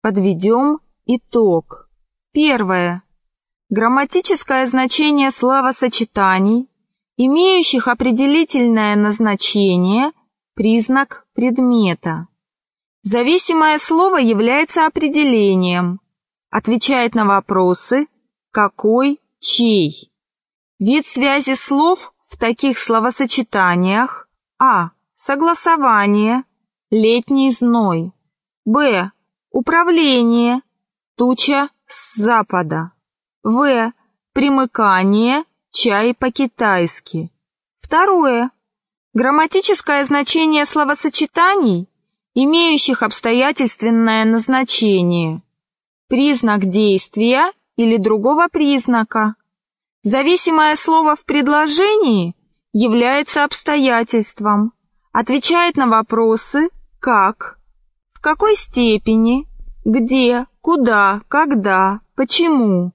Подведем итог. Первое. Грамматическое значение словосочетаний, имеющих определительное назначение, признак предмета. Зависимое слово является определением, отвечает на вопросы «какой», «чей». Вид связи слов в таких словосочетаниях: а. Согласование, летний зной. б. Управление, туча с запада. в. Примыкание, чай по-китайски. Второе. Грамматическое значение словосочетаний, имеющих обстоятельственное назначение, признак действия или другого признака. Зависимое слово в предложении является обстоятельством, отвечает на вопросы «как», «в какой степени», «где», «куда», «когда», «почему».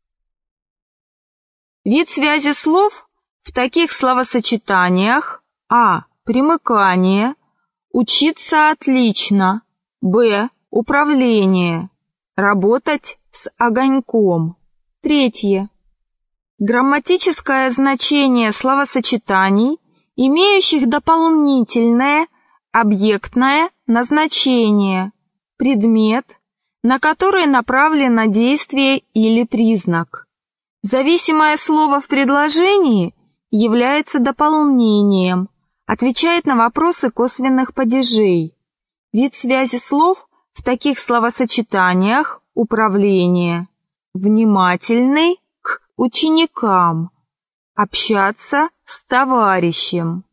Вид связи слов в таких словосочетаниях: а. Примыкание, учиться отлично, б. Управление, работать с огоньком. Третье. Грамматическое значение словосочетаний, имеющих дополнительное объектное назначение, предмет, на который направлено действие или признак. Зависимое слово в предложении является дополнением, отвечает на вопросы косвенных падежей. Вид связи слов в таких словосочетаниях: управление, внимательный к ученикам, общаться с товарищем.